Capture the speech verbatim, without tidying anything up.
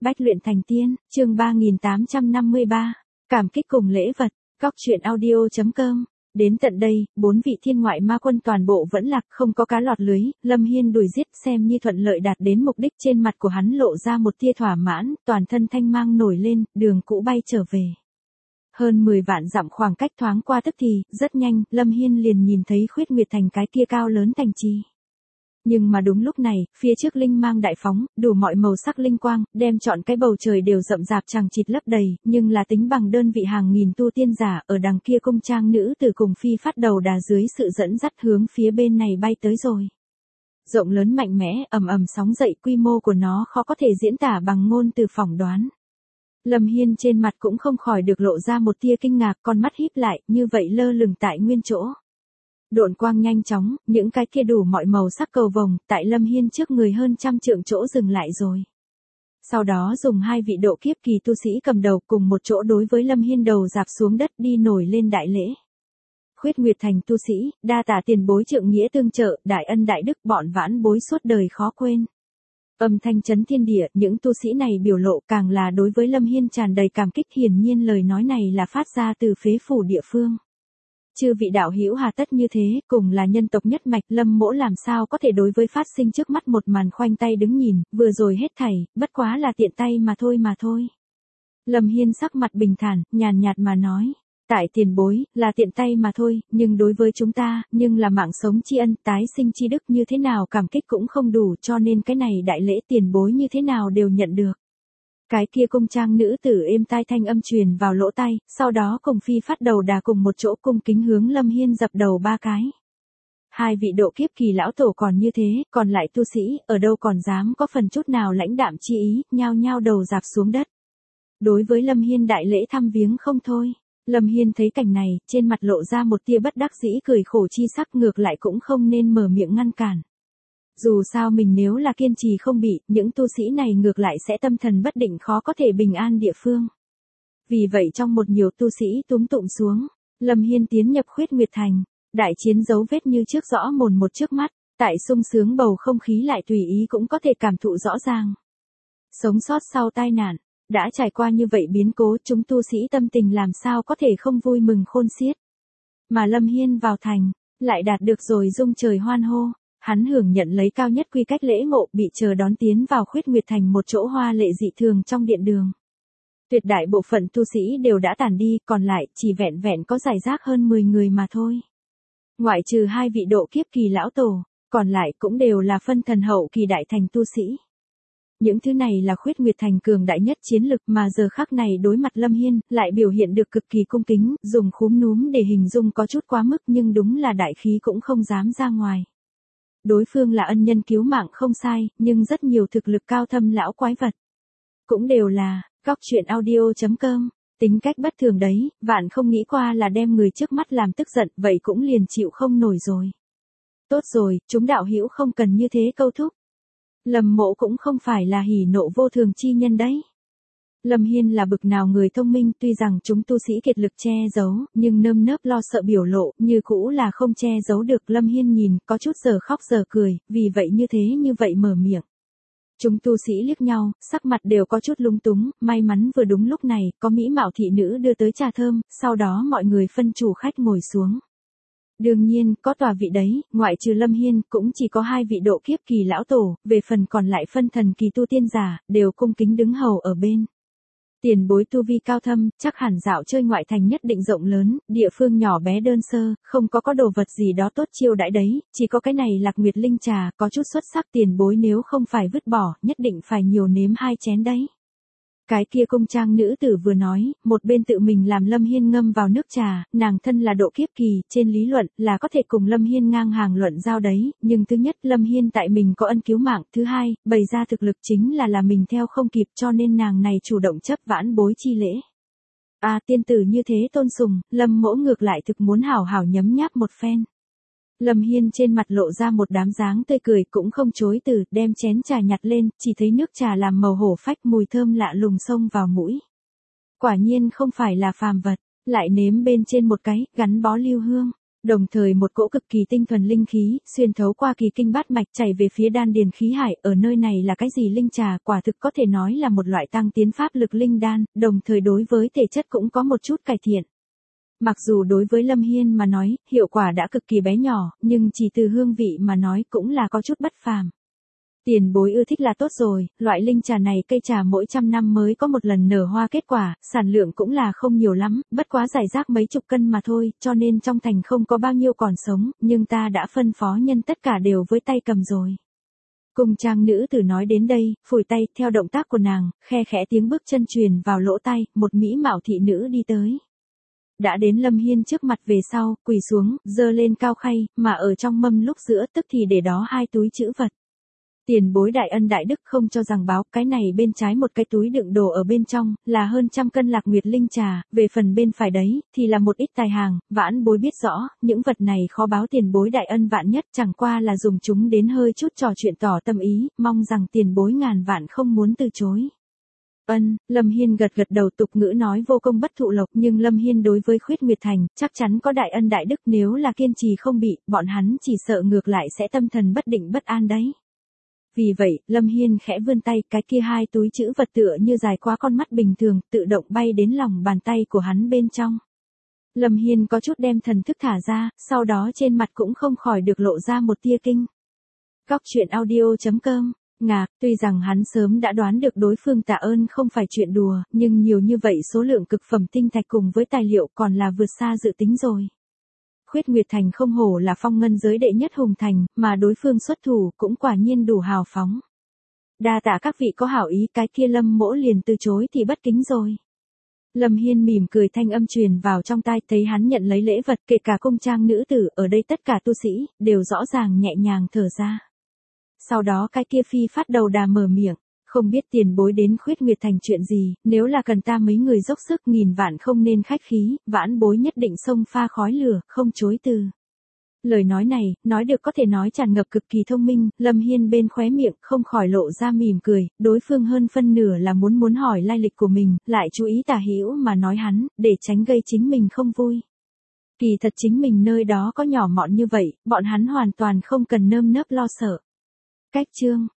Bách luyện thành tiên, chương ba nghìn tám trăm năm mươi ba, cảm kích cùng lễ vật, góc truyện audio.com. Đến tận đây, bốn vị thiên ngoại ma quân toàn bộ vẫn lạc, không có cá lọt lưới, Lâm Hiên đuổi giết xem như thuận lợi đạt đến mục đích. Trên mặt của hắn lộ ra một tia thỏa mãn, toàn thân thanh mang nổi lên, đường cũ bay trở về. Hơn mười vạn dặm khoảng cách thoáng qua tức thì, rất nhanh, Lâm Hiên liền nhìn thấy Khuyết Nguyệt Thành cái kia cao lớn thành trì. Nhưng mà đúng lúc này, phía trước linh mang đại phóng, đủ mọi màu sắc linh quang, đem trọn cái bầu trời đều rậm rạp chằng chịt lấp đầy, nhưng là tính bằng đơn vị hàng nghìn tu tiên giả, ở đằng kia cung trang nữ từ cùng phi phát đầu đà dưới sự dẫn dắt hướng phía bên này bay tới rồi. Rộng lớn mạnh mẽ, ầm ầm sóng dậy, quy mô của nó khó có thể diễn tả bằng ngôn từ phỏng đoán. Lâm Hiên trên mặt cũng không khỏi được lộ ra một tia kinh ngạc, con mắt híp lại, như vậy lơ lửng tại nguyên chỗ. Độn quang nhanh chóng, những cái kia đủ mọi màu sắc cầu vồng, tại Lâm Hiên trước người hơn trăm trượng chỗ dừng lại rồi. Sau đó dùng hai vị độ kiếp kỳ tu sĩ cầm đầu cùng một chỗ đối với Lâm Hiên đầu dạp xuống đất đi nổi lên đại lễ. Khuyết Nguyệt Thành tu sĩ, đa tạ tiền bối trượng nghĩa tương trợ, đại ân đại đức bọn vãn bối suốt đời khó quên. Âm thanh chấn thiên địa, những tu sĩ này biểu lộ càng là đối với Lâm Hiên tràn đầy cảm kích, hiển nhiên lời nói này là phát ra từ phế phủ địa phương. Chư vị đạo hữu hà tất như thế, cùng là nhân tộc nhất mạch, Lâm mỗ làm sao có thể đối với phát sinh trước mắt một màn khoanh tay đứng nhìn, vừa rồi hết thảy, bất quá là tiện tay mà thôi mà thôi. Lâm Hiên sắc mặt bình thản, nhàn nhạt mà nói, tại tiền bối, là tiện tay mà thôi, nhưng đối với chúng ta, nhưng là mạng sống tri ân, tái sinh tri đức, như thế nào cảm kích cũng không đủ, cho nên cái này đại lễ tiền bối như thế nào đều nhận được. Cái kia cung trang nữ tử êm tai thanh âm truyền vào lỗ tai, sau đó cùng phi phát đầu đà cùng một chỗ cung kính hướng Lâm Hiên dập đầu ba cái. Hai vị độ kiếp kỳ lão tổ còn như thế, còn lại tu sĩ, ở đâu còn dám có phần chút nào lãnh đạm chi ý, nhao nhao đầu dạp xuống đất. Đối với Lâm Hiên đại lễ thăm viếng không thôi. Lâm Hiên thấy cảnh này, trên mặt lộ ra một tia bất đắc dĩ cười khổ chi sắc, ngược lại cũng không nên mở miệng ngăn cản. Dù sao mình nếu là kiên trì không bị, những tu sĩ này ngược lại sẽ tâm thần bất định, khó có thể bình an địa phương. Vì vậy trong một nhiều tu sĩ túm tụm xuống, Lâm Hiên tiến nhập Khuyết Nguyệt Thành, đại chiến dấu vết như trước rõ mồn một trước mắt, tại sung sướng bầu không khí lại tùy ý cũng có thể cảm thụ rõ ràng. Sống sót sau tai nạn, đã trải qua như vậy biến cố, chúng tu sĩ tâm tình làm sao có thể không vui mừng khôn xiết. Mà Lâm Hiên vào thành, lại đạt được rồi rung trời hoan hô. Hắn hưởng nhận lấy cao nhất quy cách lễ ngộ, bị chờ đón tiến vào Khuyết Nguyệt Thành một chỗ hoa lệ dị thường trong điện đường. Tuyệt đại bộ phận tu sĩ đều đã tản đi, còn lại chỉ vẹn vẹn có rải rác hơn mười người mà thôi. Ngoại trừ hai vị độ kiếp kỳ lão tổ, còn lại cũng đều là phân thần hậu kỳ đại thành tu sĩ. Những thứ này là Khuyết Nguyệt Thành cường đại nhất chiến lực, mà giờ khắc này đối mặt Lâm Hiên, lại biểu hiện được cực kỳ cung kính, dùng khúm núm để hình dung có chút quá mức, nhưng đúng là đại khí cũng không dám ra ngoài. Đối phương là ân nhân cứu mạng không sai, nhưng rất nhiều thực lực cao thâm lão quái vật. Cũng đều là, góc truyện audio.com, tính cách bất thường đấy, vạn không nghĩ qua là đem người trước mắt làm tức giận, vậy cũng liền chịu không nổi rồi. Tốt rồi, chúng đạo hữu không cần như thế câu thúc. Lâm mộ cũng không phải là hỉ nộ vô thường chi nhân đấy. Lâm Hiên là bực nào người thông minh, tuy rằng chúng tu sĩ kiệt lực che giấu, nhưng nơm nớp lo sợ biểu lộ, như cũ là không che giấu được. Lâm Hiên nhìn, có chút giờ khóc giờ cười, vì vậy như thế như vậy mở miệng. Chúng tu sĩ liếc nhau, sắc mặt đều có chút lung túng, may mắn vừa đúng lúc này, có mỹ mạo thị nữ đưa tới trà thơm, sau đó mọi người phân chủ khách ngồi xuống. Đương nhiên, có tòa vị đấy, ngoại trừ Lâm Hiên, cũng chỉ có hai vị độ kiếp kỳ lão tổ, về phần còn lại phân thần kỳ tu tiên giả, đều cung kính đứng hầu ở bên. Tiền bối tu vi cao thâm, chắc hẳn dạo chơi ngoại thành nhất định rộng lớn, địa phương nhỏ bé đơn sơ, không có có đồ vật gì đó tốt chiêu đãi đấy, chỉ có cái này Lạc Nguyệt linh trà, có chút xuất sắc, tiền bối nếu không phải vứt bỏ, nhất định phải nhiều nếm hai chén đấy. Cái kia cung trang nữ tử vừa nói, một bên tự mình làm Lâm Hiên ngâm vào nước trà, nàng thân là độ kiếp kỳ, trên lý luận, là có thể cùng Lâm Hiên ngang hàng luận giao đấy, nhưng thứ nhất Lâm Hiên tại mình có ân cứu mạng, thứ hai, bày ra thực lực chính là là mình theo không kịp, cho nên nàng này chủ động chấp vãn bối chi lễ. À tiên tử như thế tôn sùng, Lâm mỗ ngược lại thực muốn hảo hảo nhấm nháp một phen. Lâm Hiên trên mặt lộ ra một đám dáng tươi cười, cũng không chối từ, đem chén trà nhặt lên, chỉ thấy nước trà làm màu hổ phách, mùi thơm lạ lùng xông vào mũi. Quả nhiên không phải là phàm vật, lại nếm bên trên một cái, gắn bó lưu hương. Đồng thời một cỗ cực kỳ tinh thuần linh khí, xuyên thấu qua kỳ kinh bát mạch chảy về phía đan điền khí hải, ở nơi này là cái gì linh trà, quả thực có thể nói là một loại tăng tiến pháp lực linh đan, đồng thời đối với thể chất cũng có một chút cải thiện. Mặc dù đối với Lâm Hiên mà nói, hiệu quả đã cực kỳ bé nhỏ, nhưng chỉ từ hương vị mà nói cũng là có chút bất phàm. Tiền bối ưa thích là tốt rồi, loại linh trà này cây trà mỗi trăm năm mới có một lần nở hoa kết quả, sản lượng cũng là không nhiều lắm, bất quá giải rác mấy chục cân mà thôi, cho nên trong thành không có bao nhiêu còn sống, nhưng ta đã phân phó nhân tất cả đều với tay cầm rồi. Cung trang nữ tử nói đến đây, phủi tay, theo động tác của nàng, khe khẽ tiếng bước chân truyền vào lỗ tai, một mỹ mạo thị nữ đi tới. Đã đến Lâm Hiên trước mặt về sau, quỳ xuống, giơ lên cao khay, mà ở trong mâm lúc giữa tức thì để đó hai túi trữ vật. Tiền bối đại ân đại đức không cho rằng báo, cái này bên trái một cái túi đựng đồ ở bên trong, là hơn trăm cân lạc nguyệt linh trà, về phần bên phải đấy, thì là một ít tài hàng, vãn bối biết rõ, những vật này khó báo tiền bối đại ân vạn nhất, chẳng qua là dùng chúng đến hơi chút trò chuyện tỏ tâm ý, mong rằng tiền bối ngàn vạn không muốn từ chối. Ân, Lâm Hiên gật gật đầu, tục ngữ nói vô công bất thụ lộc, nhưng Lâm Hiên đối với Khuyết Nguyệt Thành, chắc chắn có đại ân đại đức, nếu là kiên trì không bị, bọn hắn chỉ sợ ngược lại sẽ tâm thần bất định bất an đấy. Vì vậy, Lâm Hiên khẽ vươn tay, cái kia hai túi trữ vật tựa như dài qua con mắt bình thường, tự động bay đến lòng bàn tay của hắn bên trong. Lâm Hiên có chút đem thần thức thả ra, sau đó trên mặt cũng không khỏi được lộ ra một tia kinh. Góc truyện audio chấm com. Ngạc, tuy rằng hắn sớm đã đoán được đối phương tạ ơn không phải chuyện đùa, nhưng nhiều như vậy số lượng cực phẩm tinh thạch cùng với tài liệu còn là vượt xa dự tính rồi. Khuyết Nguyệt Thành không hổ là phong ngân giới đệ nhất hùng thành, mà đối phương xuất thủ cũng quả nhiên đủ hào phóng. Đa tạ các vị có hảo ý, cái kia Lâm mỗ liền từ chối thì bất kính rồi. Lâm Hiên mỉm cười, thanh âm truyền vào trong tai, thấy hắn nhận lấy lễ vật, kể cả cung trang nữ tử, ở đây tất cả tu sĩ, đều rõ ràng nhẹ nhàng thở ra. Sau đó cái kia phi phát đầu đà mở miệng, không biết tiền bối đến Khuyết Nguyệt Thành chuyện gì, nếu là cần ta mấy người dốc sức nghìn vạn không nên khách khí, vãn bối nhất định xông pha khói lửa, không chối từ. Lời nói này, nói được có thể nói tràn ngập cực kỳ thông minh, Lâm Hiên bên khóe miệng không khỏi lộ ra mỉm cười, đối phương hơn phân nửa là muốn muốn hỏi lai lịch của mình, lại chú ý tà hữu mà nói hắn, để tránh gây chính mình không vui. Kỳ thật chính mình nơi đó có nhỏ mọn như vậy, bọn hắn hoàn toàn không cần nơm nớp lo sợ. Cách chương